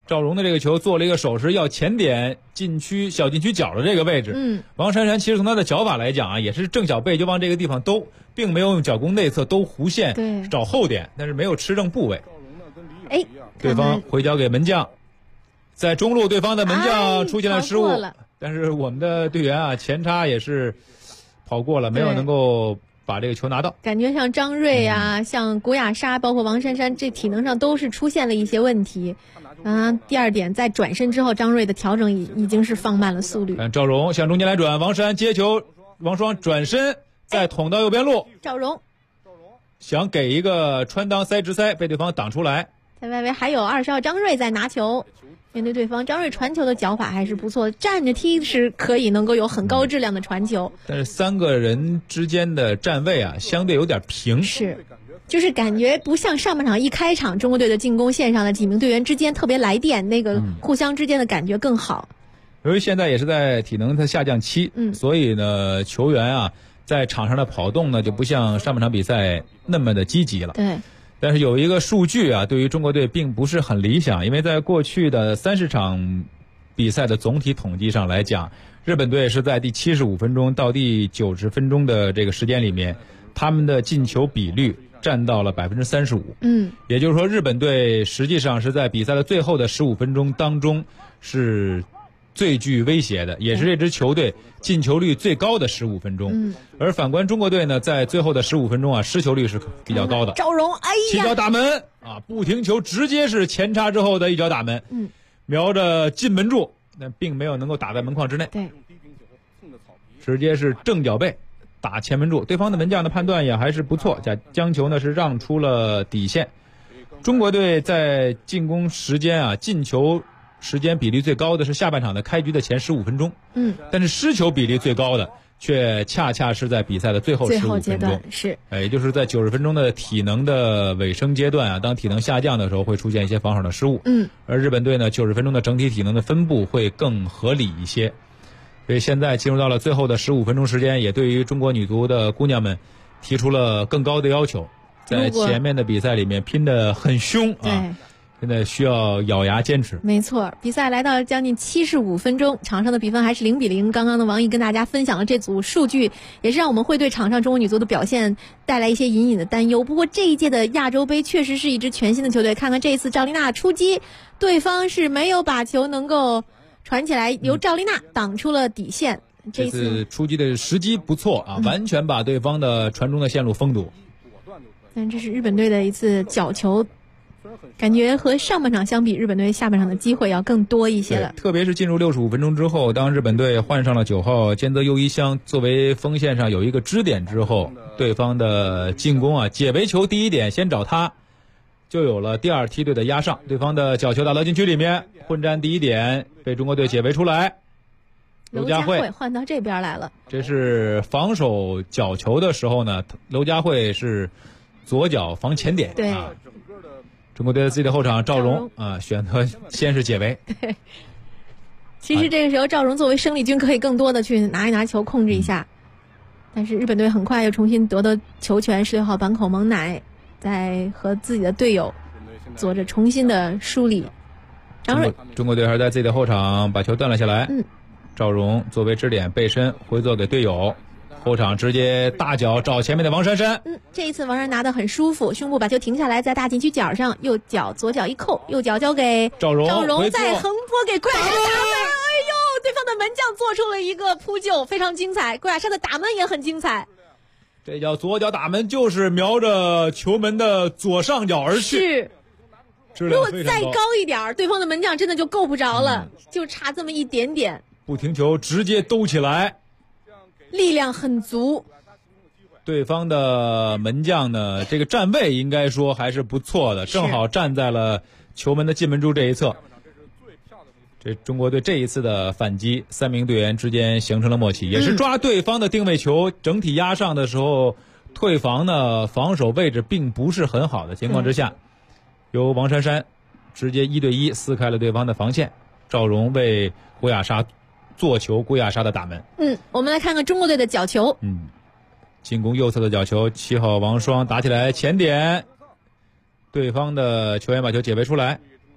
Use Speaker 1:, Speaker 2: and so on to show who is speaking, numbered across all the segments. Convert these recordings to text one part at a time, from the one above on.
Speaker 1: 赵荣的这个球做了一个手势，要前点禁区小禁区角的这个位置。王珊珊其实从他的脚法来讲啊，也是正脚背就往这个地方兜，并没有用脚弓内侧兜弧线找后点，但是没有吃正部位。对方回交给门将，在中路对方的门将出现了失误，但是我们的队员啊前插也是跑过了，没有能够把这个球拿到。
Speaker 2: 感觉像张睿啊，像古雅莎，包括王珊珊，这体能上都是出现了一些问题。第二点，在转身之后，张睿的调整已经是放慢了速率。
Speaker 1: 赵荣向中间来转，王珊接球，王双转身再捅到右边路，
Speaker 2: 赵荣
Speaker 1: 想给一个穿裆塞直塞，被对方挡出来。
Speaker 2: 在外围还有20号张睿在拿球，面对对方，张睿传球的脚法还是不错，站着踢是可以能够有很高质量的传球。
Speaker 1: 但是3个人之间的站位啊，相对有点平。
Speaker 2: 是。就是感觉不像上半场一开场中国队的进攻线上的几名队员之间特别来电，那个互相之间的感觉更好。
Speaker 1: 由于现在也是在体能的下降期，所以呢球员啊在场上的跑动呢就不像上半场比赛那么的积极了。
Speaker 2: 对。
Speaker 1: 但是有一个数据啊，对于中国队并不是很理想，因为在过去的30场比赛的总体统计上来讲，日本队是在第75分钟到第90分钟的这个时间里面，他们的进球比率占到了35%。也就是说日本队实际上是在比赛的最后的15分钟当中是最具威胁的，也是这支球队进球率最高的15分钟。而反观中国队呢，在最后的15分钟啊，失球率是比较高的。
Speaker 2: 赵荣，
Speaker 1: 起脚打门啊，不停球直接是前插之后的一脚打门，瞄着进门柱，但并没有能够打在门框之内。
Speaker 2: 对，
Speaker 1: 直接是正脚背打前门柱，对方的门将的判断也还是不错，将球呢是让出了底线。中国队在进攻时间啊，进球时间比例最高的是下半场的开局的前15分钟，但是失球比例最高的却恰恰是在比赛的最后15分钟，
Speaker 2: 是，
Speaker 1: 也就是在90分钟的体能的尾声阶段啊，当体能下降的时候会出现一些防守的失误，而日本队呢90分钟的整体体能的分布会更合理一些，所以现在进入到了最后的15分钟时间，也对于中国女足的姑娘们提出了更高的要求，在前面的比赛里面拼得很凶啊。现在需要咬牙坚持。
Speaker 2: 没错，比赛来到将近75分钟，场上的比分还是0-0。刚刚的王毅跟大家分享了这组数据，也是让我们会对场上中国女足的表现带来一些隐隐的担忧。不过这一届的亚洲杯确实是一支全新的球队，看看这一次赵丽娜出击，对方是没有把球能够传起来，由赵丽娜挡出了底线。
Speaker 1: 这次出击的时机不错啊，完全把对方的传中的线路封堵。
Speaker 2: 但这是日本队的一次角球，感觉和上半场相比，日本队下半场的机会要更多一些了。
Speaker 1: 特别是进入65分钟之后，当日本队换上了9号兼泽优一香作为锋线上有一个支点之后，对方的进攻啊，解围球第一点先找他，就有了第二梯队的压上。对方的角球打到禁区里面，混战第一点被中国队解围出来。
Speaker 2: 娄佳慧换到这边来了。
Speaker 1: 这是防守角球的时候呢，娄佳慧是左脚防前点。
Speaker 2: 对。
Speaker 1: 中国队的自己的后场赵荣啊，选择先是解围。
Speaker 2: 对，其实这个时候赵荣作为生力军可以更多的去拿一拿球控制一下，但是日本队很快又重新夺得球权，16号坂口萌乃在和自己的队友做着重新的梳理。张睿，
Speaker 1: 中国队还是在自己的后场把球断了下来。赵荣作为支点背身回做给队友。后场直接大脚找前面的王珊珊。
Speaker 2: 这一次王珊拿得很舒服，胸部把球停下来，在大禁区角上，右脚左脚一扣，右脚交给
Speaker 1: 赵荣
Speaker 2: 再横拨给郭亚莎打门。哎呦，对方的门将做出了一个扑救，非常精彩。郭亚莎的打门也很精彩。
Speaker 1: 这脚左脚打门就是瞄着球门的左上角而去。
Speaker 2: 是，如果再高一点，对方的门将真的就够不着了，就差这么一点点。
Speaker 1: 不停球直接兜起来。
Speaker 2: 力量很足，
Speaker 1: 对方的门将呢，这个站位应该说还是不错的，正好站在了球门的进门柱这一侧。这中国队这一次的反击，3名队员之间形成了默契，也是抓对方的定位球，整体压上的时候，退防呢防守位置并不是很好的情况之下，由王珊珊直接1对1撕开了对方的防线，赵荣为郭亚莎做球，郭亚莎的打门。
Speaker 2: 我们来看看中国队的角球。
Speaker 1: 进攻右侧的角球，7号王双打起来前点，对方的球员把球解围出来，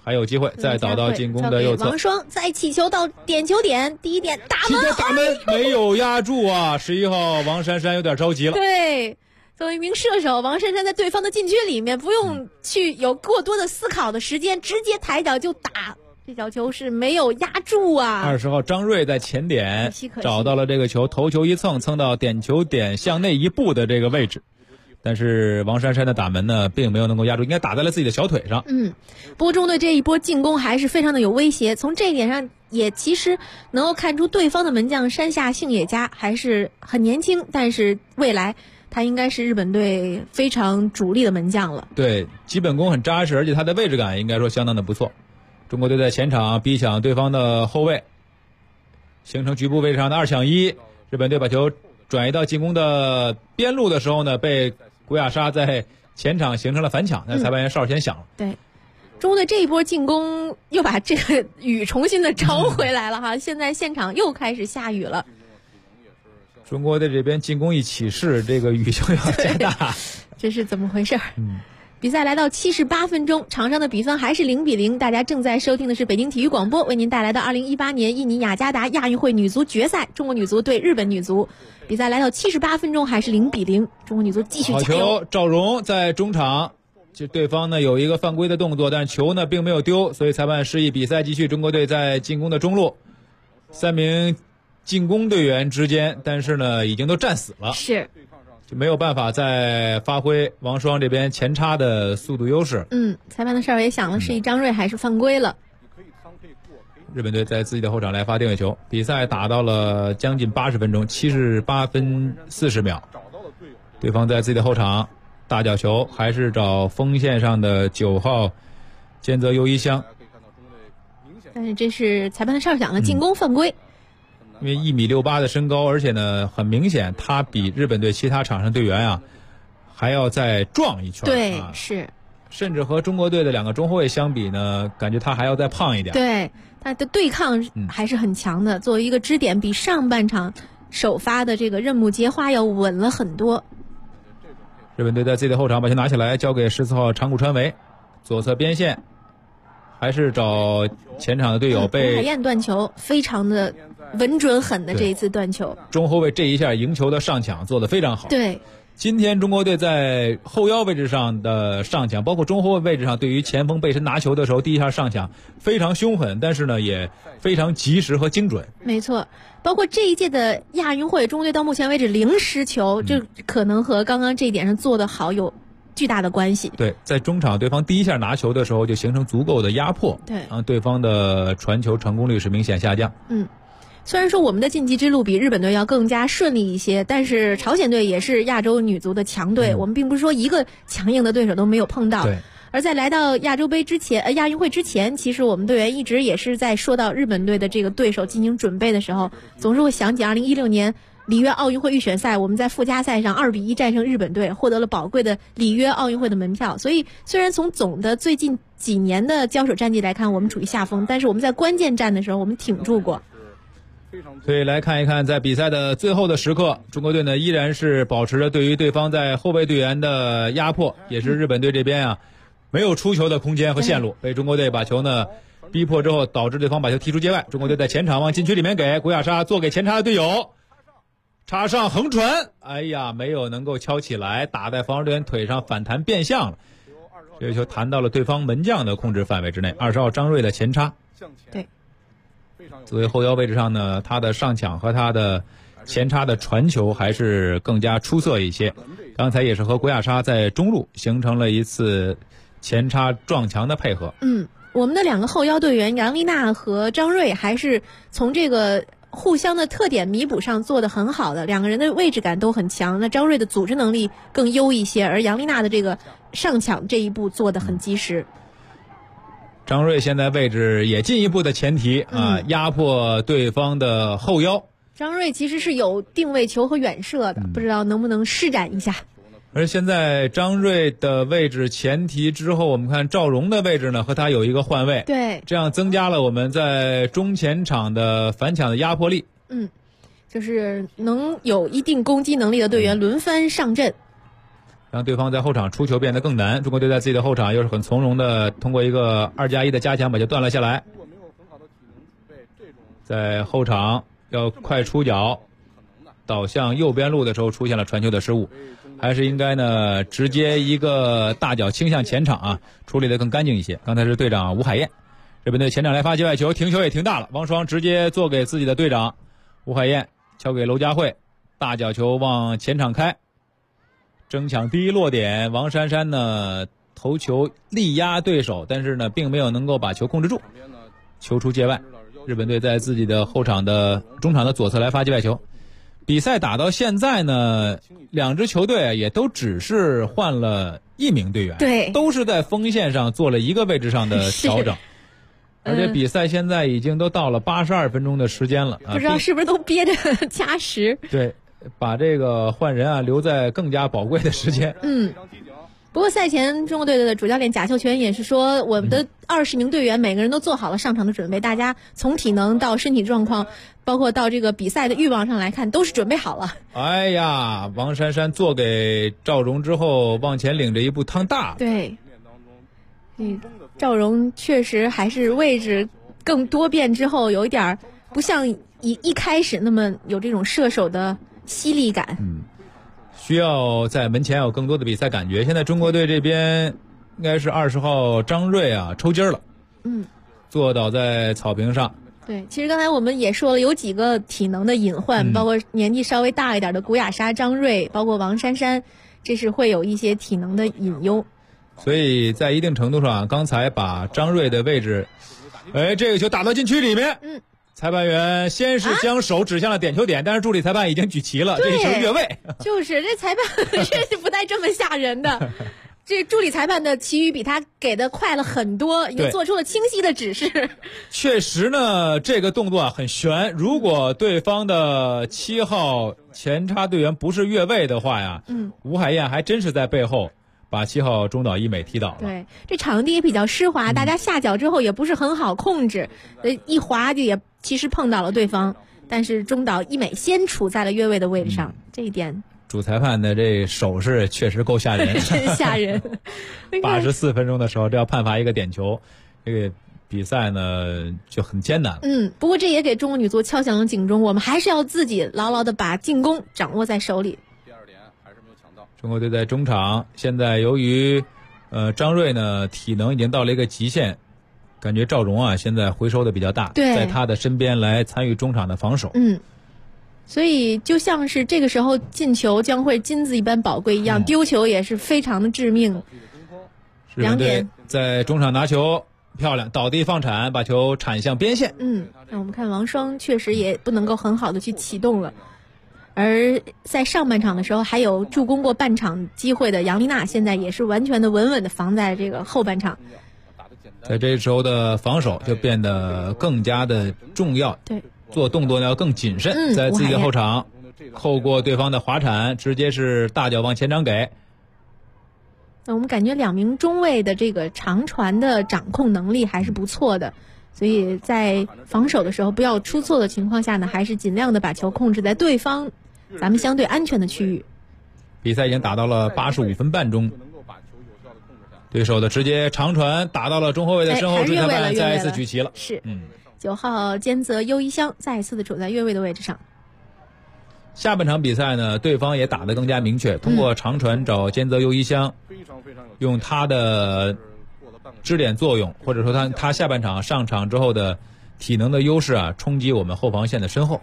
Speaker 1: 还有机会再倒到进攻的右侧。
Speaker 2: 王霜再起球到点球点，第一点打
Speaker 1: 门，没有压住啊！11号王珊珊有点着急了。
Speaker 2: 对，作为一名射手，王珊珊在对方的禁区里面不用去有过多的思考的时间，直接抬脚就打。这脚球是没有压住啊
Speaker 1: ！20号张睿在前点找到了这个球，头球一蹭到点球点向内一步的这个位置，但是王珊珊的打门呢，并没有能够压住，应该打在了自己的小腿上。
Speaker 2: 不过中国队这一波进攻还是非常的有威胁，从这一点上也其实能够看出对方的门将山下幸也加还是很年轻，但是未来他应该是日本队非常主力的门将了。
Speaker 1: 对，基本功很扎实，而且他的位置感应该说相当的不错。中国队在前场逼抢对方的后卫，形成局部位置上的2抢1。日本队把球转移到进攻的边路的时候呢，被古雅莎在前场形成了反抢，但裁判员哨先响了。
Speaker 2: 对，中国队这一波进攻又把这个雨重新的招回来了哈，现在现场又开始下雨了。
Speaker 1: 中国队这边进攻一起势，这个雨就要加大，
Speaker 2: 这是怎么回事？比赛来到78分钟，场上的比分还是0-0。大家正在收听的是北京体育广播为您带来的2018年印尼雅加达亚运会女足决赛，中国女足对日本女足。比赛来到78分钟还是0-0，中国女足继续加油。
Speaker 1: 好球，赵荣在中场，就对方呢有一个犯规的动作，但是球呢并没有丢，所以裁判示意比赛继续。中国队在进攻的中路，3名进攻队员之间，但是呢已经都战死了。
Speaker 2: 是。
Speaker 1: 就没有办法再发挥王霜这边前插的速度优势。
Speaker 2: 裁判的哨也响了，示意张睿还是犯规了。
Speaker 1: 日本队在自己的后场来发定位球，比赛打到了将近80分钟，78分40秒。对方在自己的后场大角球，还是找锋线上的9号菅泽优一香。
Speaker 2: 但是这是裁判的哨响了，进攻犯规。
Speaker 1: 因为1.68米的身高，而且呢，很明显他比日本队其他场上队员啊还要再壮一圈。
Speaker 2: 对，是。
Speaker 1: 甚至和中国队的2个中后卫相比呢，感觉他还要再胖一点。
Speaker 2: 对，他的对抗还是很强的。作为一个支点，比上半场首发的这个任木结花要稳了很多。
Speaker 1: 日本队在自己的后场把球拿起来，交给14号长谷川唯，左侧边线，还是找前场的队友被
Speaker 2: 海燕断球，非常的稳准狠的这一次断球。
Speaker 1: 中后卫这一下赢球的上抢做得非常好。
Speaker 2: 对。
Speaker 1: 今天中国队在后腰位置上的上抢，包括中后卫位置上，对于前锋背身拿球的时候，第一下上抢非常凶狠，但是呢也非常及时和精准。
Speaker 2: 没错，包括这一届的亚运会，中国队到目前为止0失球，这可能和刚刚这一点上做得好有巨大的关系。
Speaker 1: 对，在中场对方第一下拿球的时候就形成足够的压迫，
Speaker 2: 对，
Speaker 1: 让对方的传球成功率是明显下降。
Speaker 2: 虽然说我们的晋级之路比日本队要更加顺利一些，但是朝鲜队也是亚洲女足的强队，我们并不是说一个强硬的对手都没有碰到。
Speaker 1: 对。
Speaker 2: 而在来到亚洲杯之前，亚运会之前，其实我们队员一直也是在说到日本队的这个对手进行准备的时候，总是会想起2016年里约奥运会预选赛，我们在附加赛上2-1战胜日本队，获得了宝贵的里约奥运会的门票。所以虽然从总的最近几年的交手战绩来看，我们处于下风，但是我们在关键战的时候，我们挺住过。
Speaker 1: 所以来看一看，在比赛的最后的时刻，中国队呢依然是保持着对于对方在后卫队员的压迫，也是日本队这边啊没有出球的空间和线路，被中国队把球呢逼迫之后，导致对方把球踢出界外。中国队在前场往禁区里面给古雅莎做给前插的队友，插上横传，哎呀，没有能够敲起来，打在防守队员腿上反弹变向了，这个球弹到了对方门将的控制范围之内。20号张睿的前插。
Speaker 2: 对。
Speaker 1: 作为后腰位置上呢，他的上抢和他的前插的传球还是更加出色一些。刚才也是和古雅莎在中路形成了一次前插撞墙的配合。
Speaker 2: 我们的2个后腰队员杨丽娜和张睿还是从这个互相的特点弥补上做得很好的，2个人的位置感都很强。那张睿的组织能力更优一些，而杨丽娜的这个上抢这一步做得很及时。
Speaker 1: 张睿现在位置也进一步的前提啊，压迫对方的后腰。
Speaker 2: 张睿其实是有定位球和远射的，不知道能不能施展一下。
Speaker 1: 而现在张睿的位置前提之后，我们看赵荣的位置呢和他有一个换位，
Speaker 2: 对，
Speaker 1: 这样增加了我们在中前场的反抢的压迫力。
Speaker 2: 就是能有一定攻击能力的队员轮番上阵。
Speaker 1: 让对方在后场出球变得更难。中国队在自己的后场又是很从容的通过一个2+1的加强把球断了下来。在后场要快出脚导向右边路的时候出现了传球的失误，还是应该呢直接一个大脚倾向前场啊，处理得更干净一些。刚才是队长吴海燕，日本队前场来发界外球，停球也停大了，王霜直接做给自己的队长吴海燕，交给娄佳慧，大脚球往前场开，争抢第一落点，王珊珊呢头球力压对手，但是呢并没有能够把球控制住，球出界外。日本队在自己的中场的左侧来发界外球。比赛打到现在呢，两支球队也都只是换了1名队员，
Speaker 2: 对，
Speaker 1: 都是在锋线上做了一个位置上的调整。而且比赛现在已经都到了82分钟的时间了，
Speaker 2: 不知道是不是都憋着加时。
Speaker 1: 对，把这个换人啊留在更加宝贵的时间。
Speaker 2: 不过赛前中国队的主教练贾秀全也是说，我们的20名队员每个人都做好了上场的准备，大家从体能到身体状况，包括到这个比赛的欲望上来看，都是准备好了。
Speaker 1: 哎呀，王珊珊做给赵蓉之后，往前领着一步趟大。
Speaker 2: 对，赵蓉确实还是位置更多变之后，有一点不像一开始那么有这种射手的犀利感。
Speaker 1: 需要在门前有更多的比赛感觉。现在中国队这边应该是20号张睿啊抽筋了，坐倒在草坪上。
Speaker 2: 对，其实刚才我们也说了，有几个体能的隐患，包括年纪稍微大一点的古雅莎、张睿，包括王珊珊，这是会有一些体能的隐忧。
Speaker 1: 所以在一定程度上，刚才把张睿的位置，这个球打到禁区里面。裁判员先是将手指向了点球点，但是助理裁判已经举旗了，这是越位。
Speaker 2: 就是这裁判是不带这么吓人的。这助理裁判的旗语比他给的快了很多，已经做出了清晰的指示。
Speaker 1: 确实呢，这个动作啊很悬。如果对方的7号前插队员不是越位的话呀，吴海燕还真是在背后把7号中岛一美踢倒了。
Speaker 2: 对，这场地也比较湿滑，大家下脚之后也不是很好控制，一滑就也其实碰到了对方，但是中岛一美先处在了越位的位置上，这一点
Speaker 1: 主裁判的这手势确实够吓人，
Speaker 2: 真吓人。
Speaker 1: 84分钟的时候，这要判罚一个点球，这个比赛呢就很艰难了。
Speaker 2: 不过这也给中国女足敲响了警钟，我们还是要自己牢牢的把进攻掌握在手里。
Speaker 3: 第2点还是没有抢到。
Speaker 1: 中国队在中场，现在由于张睿呢体能已经到了一个极限，感觉赵蓉啊现在回收的比较大，在他的身边来参与中场的防守。
Speaker 2: 所以就像是这个时候进球将会金子一般宝贵一样，丢球也是非常的致命。
Speaker 1: 2点在中场拿球漂亮，倒地放铲，把球铲向边线。
Speaker 2: 那我们看王霜确实也不能够很好的去启动了。而在上半场的时候还有助攻过半场机会的杨丽娜，现在也是完全的稳稳的防在这个后半场。
Speaker 1: 在这时候的防守就变得更加的重要，
Speaker 2: 对，
Speaker 1: 做动作呢要更谨慎，在自己的后场扣过对方的滑铲，直接是大脚往前场给。
Speaker 2: 那我们感觉2名中卫的这个长传的掌控能力还是不错的，所以在防守的时候不要出错的情况下呢，还是尽量的把球控制在对方咱们相对安全的区域。
Speaker 1: 比赛已经打到了85分半钟，对手的直接长传打到了中后卫的身后，主裁判再一次举旗了。
Speaker 2: 是，9号菅泽优一香再一次的处在越位的位置上。
Speaker 1: 下半场比赛呢，对方也打得更加明确，通过长传找菅泽优一香，用他的支点作用，或者说他下半场上场之后的体能的优势啊，冲击我们后防线的身后。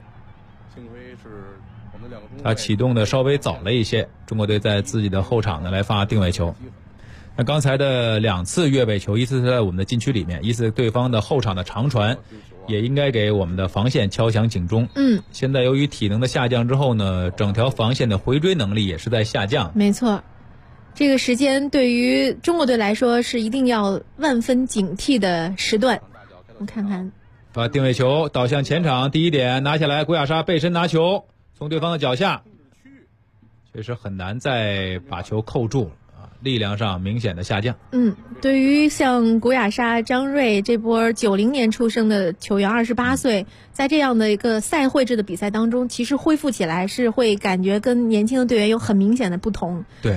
Speaker 1: 他启动的稍微早了一些，中国队在自己的后场呢来发定位球。那刚才的2次越位球，一次是在我们的禁区里面，一次对方的后场的长传，也应该给我们的防线敲响警钟。现在由于体能的下降之后呢，整条防线的回追能力也是在下降。
Speaker 2: 没错，这个时间对于中国队来说是一定要万分警惕的时段。我们看看，
Speaker 1: 把定位球导向前场，第1点拿下来，古雅莎背身拿球，从对方的脚下，确实很难再把球扣住了。力量上明显的下降。
Speaker 2: 对于像古雅莎、张睿这波90年出生的球员，28岁，在这样的一个赛会制的比赛当中，其实恢复起来是会感觉跟年轻的队员有很明显的不同。
Speaker 1: 对，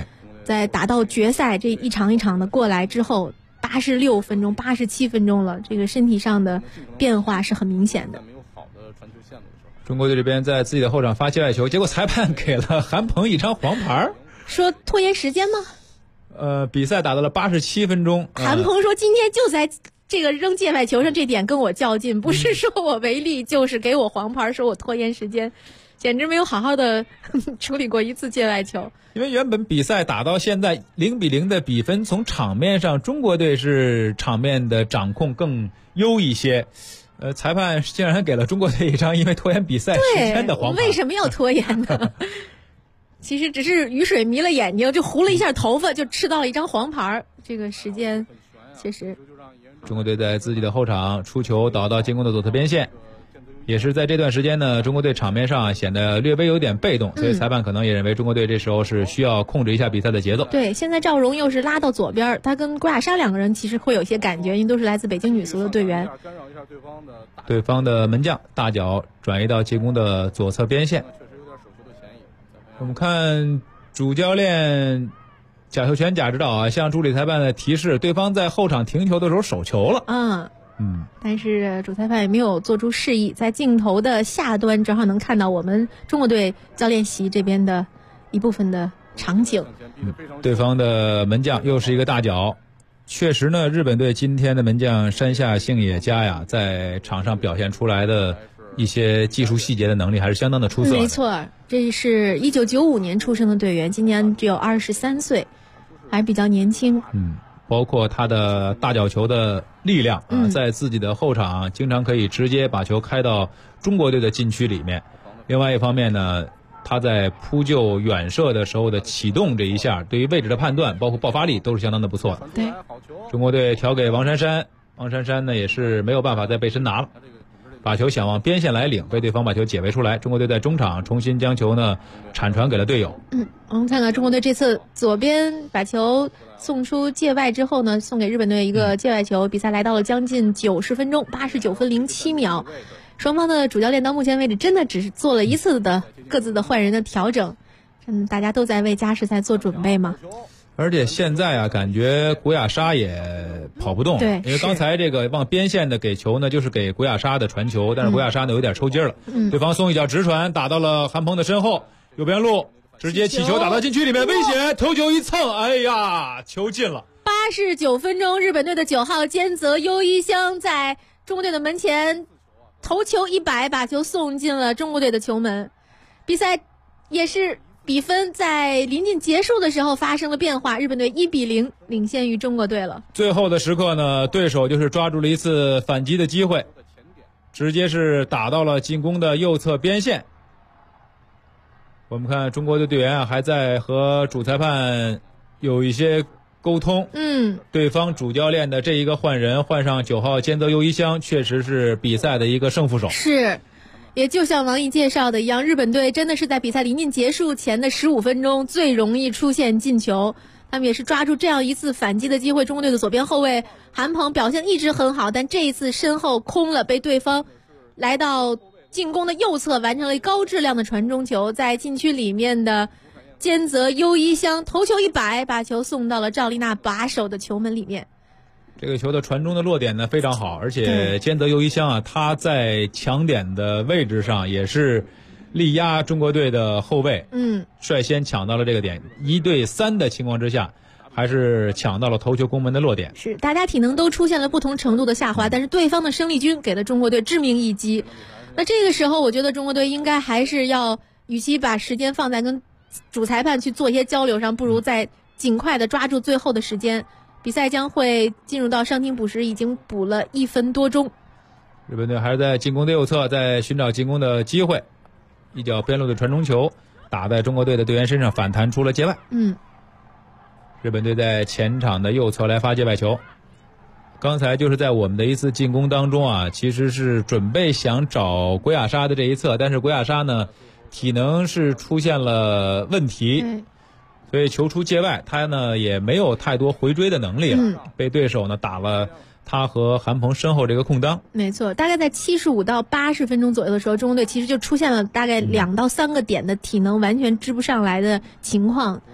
Speaker 2: 在打到决赛这一场一场的过来之后，86分钟、87分钟了，这个身体上的变化是很明显的。
Speaker 1: 中国队这边在自己的后场发界外球，结果裁判给了韩鹏一张黄牌，
Speaker 2: 说拖延时间吗？
Speaker 1: 比赛打到了87分钟，
Speaker 2: 韩鹏说今天就在这个扔界外球上这点跟我较劲，不是说我违例，就是给我黄牌，说我拖延时间，简直没有好好的处理过一次界外球。
Speaker 1: 因为原本比赛打到现在0-0的比分，从场面上中国队是场面的掌控更优一些。裁判竟然给了中国队一张因为拖延比赛时间的黄牌。
Speaker 2: 为什么要拖延呢？其实只是雨水迷了眼睛，就糊了一下头发，就吃到了一张黄牌。这个时间确实。
Speaker 1: 中国队在自己的后场出球导到进攻的左侧边线，也是在这段时间呢，中国队场面上显得略微有点被动，所以裁判可能也认为中国队这时候是需要控制一下比赛的节奏。
Speaker 2: 对，现在赵荣又是拉到左边，他跟郭亚莎两个人其实会有些感觉，因为都是来自北京女足的队员。
Speaker 1: 对方的门将大脚转移到进攻的左侧边线。我们看主教练贾秀全贾指导啊，向助理裁判的提示，对方在后场停球的时候手球了。
Speaker 2: 但是主裁判也没有做出示意，在镜头的下端正好能看到我们中国队教练席这边的一部分的场景。
Speaker 1: 对方的门将又是一个大脚。确实呢，日本队今天的门将山下幸也佳呀，在场上表现出来的一些技术细节的能力还是相当的出色的。
Speaker 2: 没错，这是1995年出生的队员，今年只有23岁，还比较年轻。
Speaker 1: 包括他的大角球的力量在自己的后场经常可以直接把球开到中国队的禁区里面。另外一方面呢，他在扑救远射的时候的启动这一下，对于位置的判断包括爆发力都是相当的不错的。
Speaker 2: 对，
Speaker 1: 中国队调给王珊珊，王珊珊呢也是没有办法再背身拿了，把球想往边线来领，被对方把球解围出来。中国队在中场重新将球呢铲传给了队友。
Speaker 2: 我们看看中国队这次左边把球送出界外之后呢，送给日本队一个界外球。比赛来到了将近90分钟，89分07秒。双方的主教练到目前为止真的只是做了一次的各自的换人的调整，大家都在为加时赛做准备嘛。
Speaker 1: 而且现在啊，感觉古雅莎也跑不动，
Speaker 2: 对，
Speaker 1: 因为刚才这个往边线的给球呢，就是给古雅莎的传球，但是古雅莎呢有点抽筋了，对方送一脚直传打到了韩鹏的身后，右边路直接起球打到禁区里面，危险，头球一蹭，哎呀，球进了。
Speaker 2: 89分钟，日本队的9号菅泽优一香在中国队的门前头球100，把球送进了中国队的球门。比赛也是比分在临近结束的时候发生了变化，日本队1-0领先于中国队了。
Speaker 1: 最后的时刻呢，对手就是抓住了一次反击的机会，直接是打到了进攻的右侧边线。我们看中国的队员啊，还在和主裁判有一些沟通。对方主教练的这一个换人，换上9号菅泽优一香，确实是比赛的一个胜负手。
Speaker 2: 是，也就像王毅介绍的一样，日本队真的是在比赛临近结束前的15分钟最容易出现进球。他们也是抓住这样一次反击的机会。中国队的左边后卫韩鹏表现一直很好，但这一次身后空了，被对方来到进攻的右侧完成了高质量的传中球，在禁区里面的菅泽优一香头球100，把球送到了赵丽娜把守的球门里面。
Speaker 1: 这个球的传中的落点呢非常好，而且菅泽优一香啊，他在抢点的位置上也是力压中国队的后卫，率先抢到了这个点，1对3的情况之下，还是抢到了头球攻门的落点。
Speaker 2: 是，大家体能都出现了不同程度的下滑，但是对方的生力军给了中国队致命一击。那这个时候，我觉得中国队应该还是要，与其把时间放在跟主裁判去做一些交流上，不如再尽快的抓住最后的时间。比赛将会进入到伤停补时，已经补了1分多钟。
Speaker 1: 日本队还是在进攻的右侧，在寻找进攻的机会，一脚边路的传中球打在中国队的队员身上，反弹出了界外。日本队在前场的右侧来发界外球。刚才就是在我们的一次进攻当中啊，其实是准备想找古雅莎的这一侧，但是古雅莎呢体能是出现了问题，所以球出界外，他呢也没有太多回追的能力了，被对手呢打了他和韩鹏身后这个空当。
Speaker 2: 没错，大概在75到80分钟左右的时候，中国队其实就出现了大概2到3个点的体能完全支不上来的情况。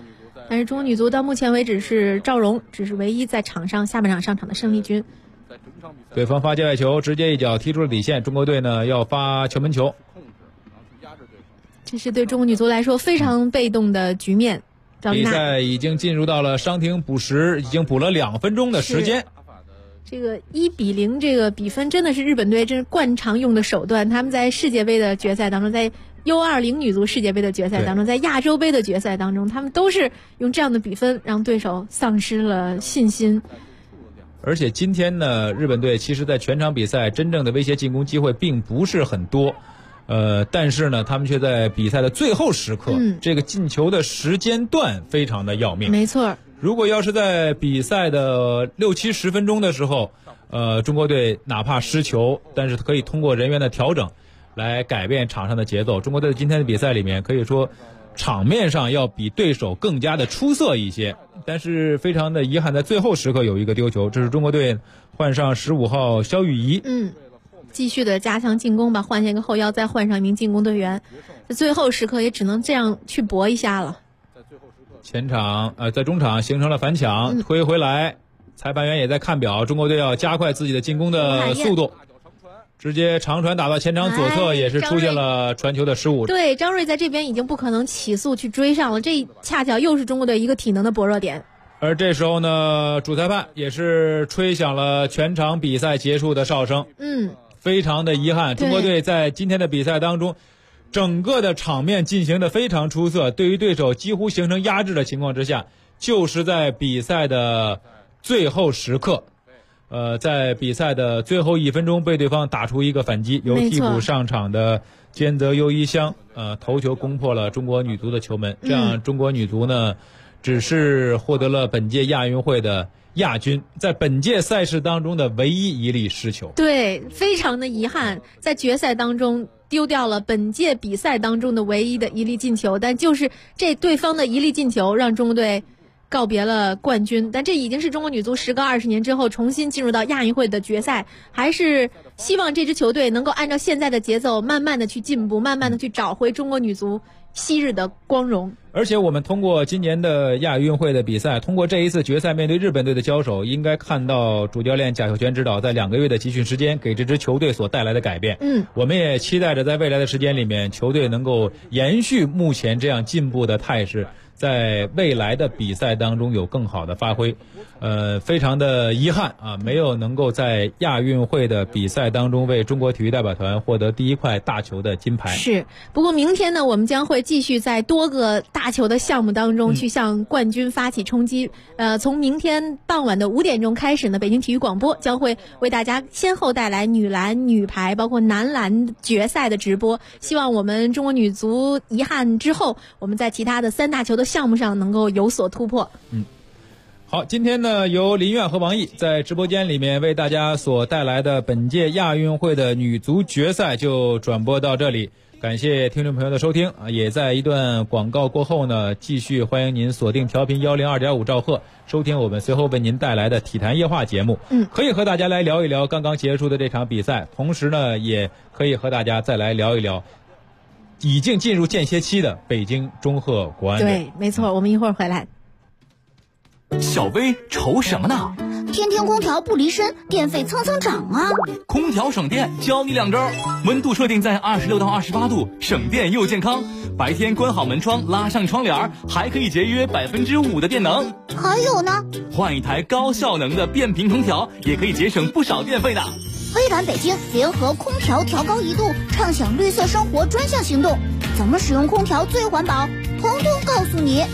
Speaker 2: 但是中国女足到目前为止是赵蓉只是唯一在场上下半场上场的胜利军。
Speaker 1: 对方发界外球，直接一脚踢出了底线，中国队呢要发球门球。
Speaker 2: 这是对中国女足来说非常被动的局面。
Speaker 1: 比赛已经进入到了伤停补时，已经补了2分钟的时间。
Speaker 2: 这个1-0这个比分真的是日本队真是惯常用的手段，他们在世界杯的决赛当中，在U20女足世界杯的决赛当中，在亚洲杯的决赛当中，他们都是用这样的比分让对手丧失了信心。
Speaker 1: 而且今天呢，日本队其实在全场比赛真正的威胁进攻机会并不是很多，但是呢，他们却在比赛的最后时刻，这个进球的时间段非常的要命。
Speaker 2: 没错。
Speaker 1: 如果要是在比赛的60-70分钟的时候，中国队哪怕失球，但是可以通过人员的调整来改变场上的节奏。中国队今天的比赛里面可以说场面上要比对手更加的出色一些，但是非常的遗憾，在最后时刻有一个丢球，这是中国队换上15号肖玉仪，
Speaker 2: 继续的加强进攻吧，换下一个后腰，再换上一名进攻队员，在最后时刻也只能这样去搏一下了。
Speaker 1: 前场在中场形成了反抢，推回来，裁判员也在看表，中国队要加快自己的进攻的速度，直接长传打到前场左侧，也是出现了传球的失误。
Speaker 2: 对，张睿在这边已经不可能起速去追上了，这恰巧又是中国队一个体能的薄弱点。
Speaker 1: 而这时候呢，主裁判也是吹响了全场比赛结束的哨声。非常的遗憾，中国队在今天的比赛当中，整个的场面进行的非常出色，对于对手几乎形成压制的情况之下，就是在比赛的最后时刻，在比赛的最后1分钟被对方打出一个反击，由替补上场的菅泽优一香头球攻破了中国女足的球门，这样中国女足呢只是获得了本届亚运会的亚军，在本届赛事当中的唯一一粒失球。
Speaker 2: 对，非常的遗憾，在决赛当中丢掉了本届比赛当中的唯一的一粒进球，但就是这对方的一粒进球让中国队告别了冠军。但这已经是中国女足时隔20年之后重新进入到亚运会的决赛，还是希望这支球队能够按照现在的节奏慢慢的去进步，慢慢的去找回中国女足昔日的光荣。
Speaker 1: 而且我们通过今年的亚运会的比赛，通过这一次决赛面对日本队的交手，应该看到主教练贾秀全指导在2个月的集训时间给这支球队所带来的改变。我们也期待着在未来的时间里面，球队能够延续目前这样进步的态势，在未来的比赛当中有更好的发挥。非常的遗憾啊，没有能够在亚运会的比赛当中为中国体育代表团获得第1块大球的金牌。
Speaker 2: 是，不过明天呢，我们将会继续在多个大球的项目当中去向冠军发起冲击。从明天傍晚的5点钟开始呢，北京体育广播将会为大家先后带来女篮、女排包括男篮决赛的直播。希望我们中国女足遗憾之后，我们在其他的3大球的项目上能够有所突破。
Speaker 1: 好，今天呢，由林苑和王毅在直播间里面为大家所带来的本届亚运会的女足决赛就转播到这里，感谢听众朋友的收听啊！也在一段广告过后呢，继续欢迎您锁定调频102.5兆赫，收听我们随后为您带来的体坛夜话节目。可以和大家来聊一聊刚刚结束的这场比赛，同时呢，也可以和大家再来聊一聊已经进入间歇期的北京中赫国安队。
Speaker 2: 对，没错，我们一会儿回来。
Speaker 3: 小薇愁什么呢？
Speaker 4: 天天空调不离身，电费蹭蹭涨啊！
Speaker 3: 空调省电，教你2招：温度设定在26到28度，省电又健康；白天关好门窗，拉上窗帘，还可以节约5%的电能。
Speaker 4: 还有呢，
Speaker 3: 换一台高效能的变频空调，也可以节省不少电费的。
Speaker 4: 微软北京联合空调调高1度，畅享绿色生活专项行动，怎么使用空调最环保，统统告诉你。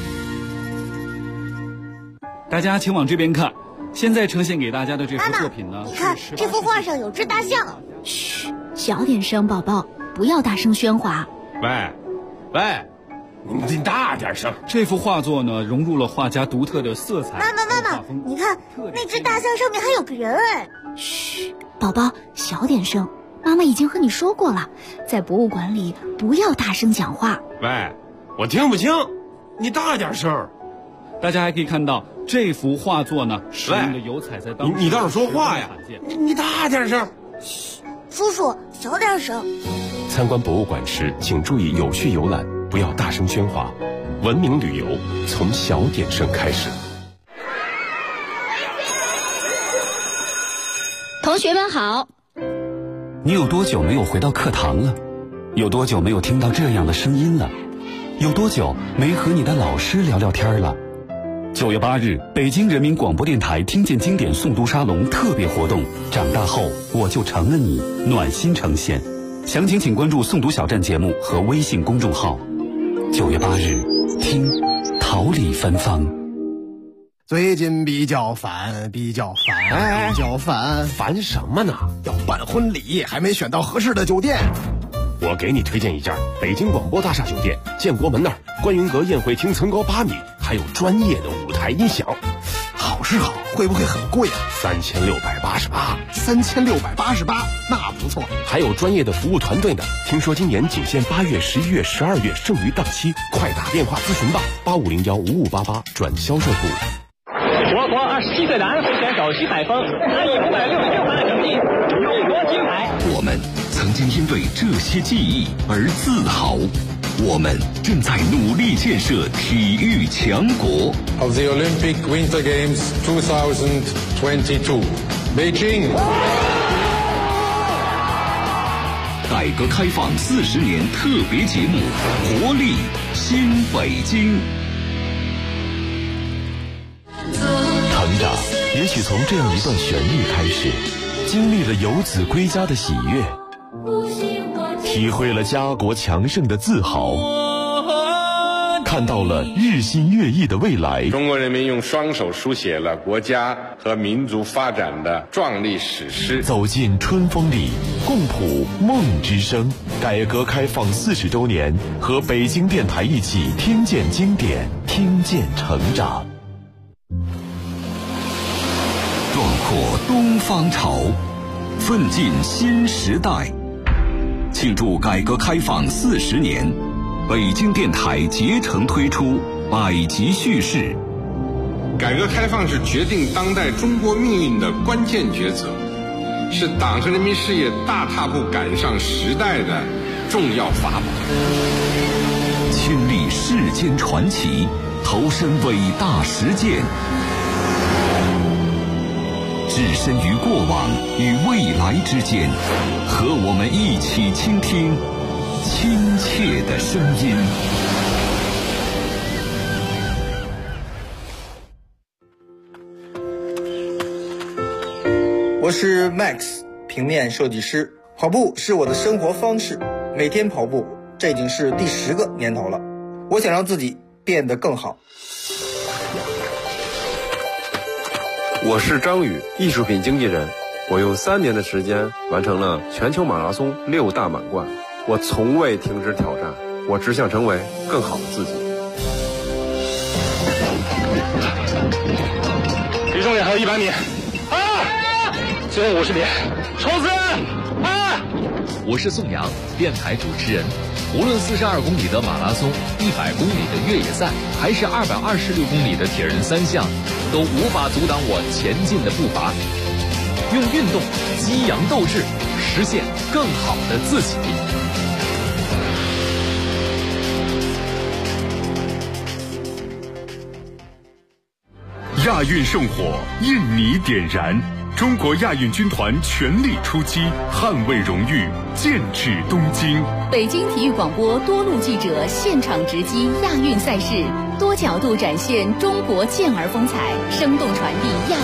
Speaker 5: 大家请往这边看，现在呈现给大家的这幅作品呢，
Speaker 4: 你看这幅画上有只大象。嘘，小点声，宝宝，不要大声喧哗。
Speaker 6: 喂，你大点声。
Speaker 5: 这幅画作呢，融入了画家独特的色彩。
Speaker 4: 妈妈，你看那只大象上面还有个人哎。嘘，宝宝，小点声。妈妈已经和你说过了，在博物馆里不要大声讲话。
Speaker 6: 喂，我听不清，你大点声。
Speaker 5: 大家还可以看到这幅画作呢，使用的油彩在当
Speaker 6: 你倒是说话呀！你大点声。
Speaker 4: 嘘，叔叔小点声。
Speaker 7: 参观博物馆时，请注意有序游览，不要大声喧哗。
Speaker 6: 文明旅游从小点声开始。
Speaker 7: 同学们好。
Speaker 8: 你有多久没有回到课堂了？有多久没有听到这样的声音了？有多久没和你的老师聊聊天了？9月8日，北京人民广播电台听见经典诵读沙龙特别活动，长大后我就成了你，暖心呈现。详情请关注诵读小站节目和微信公众号。9月8日，听桃李芬芳。
Speaker 9: 最近比较烦，
Speaker 6: 烦什么呢？
Speaker 9: 要办婚礼，还没选到合适的酒店。
Speaker 6: 我给你推荐一家北京广播大厦酒店，建国门那儿，观云阁宴会厅层高8米，还有专业的舞台音响。
Speaker 9: 好是好，会不会很贵啊？3688，那不错。
Speaker 6: 还有专业的服务团队呢。听说今年仅限8月、11月、12月，剩余档期，快打电话咨询吧，85015588转销售部。
Speaker 10: 我国27岁男会选手徐海峰拿以566分的成绩勇夺金牌。
Speaker 11: 我们曾经因为这些记忆而自豪，我们正在努力建设体育强国。
Speaker 12: Of the Olympic Winter Games 2022, Beijing。
Speaker 11: 改革开放40年特别节目，活力新北京。
Speaker 13: 成长也许从这样一段旋律开始，经历了游子归家的喜悦，体会了家国强盛的自豪，看到了日新月异的未来。
Speaker 14: 中国人民用双手书写了国家和民族发展的壮丽史诗。
Speaker 13: 走进春风里，共谱梦之声。改革开放40周年，和北京电台一起听见经典，听见成长。
Speaker 11: 壮阔东方潮，奋进新时代。庆祝改革开放40年，北京电台竭诚推出百集叙事。
Speaker 14: 改革开放是决定当代中国命运的关键决策，是党和人民事业大踏步赶上时代的重要法宝。
Speaker 11: 亲历世间传奇，投身伟大实践，置身于过往与未来之间，和我们一起倾听亲切的声音。
Speaker 15: 我是 Max， 平面设计师。跑步是我的生活方式，每天跑步，这已经是第10个年头了。我想让自己变得更好。
Speaker 16: 我是张宇，艺术品经纪人。我用3年的时间完成了全球马拉松6大满贯。我从未停止挑战，我只想成为更好的自己。
Speaker 10: 离终点还有100米，最后50米，冲刺！
Speaker 17: 我是宋阳，电台主持人。无论42公里的马拉松、100公里的越野赛，还是226公里的铁人3项，都无法阻挡我前进的步伐。用运动激扬斗志，实现更好的自己。
Speaker 18: 亚运圣火，印尼点燃。中国亚运军团全力出击，捍卫荣誉，剑指东京。
Speaker 7: 北京体育广播多路记者现场直击亚运赛事，多角度展现中国健儿风采，生动传递亚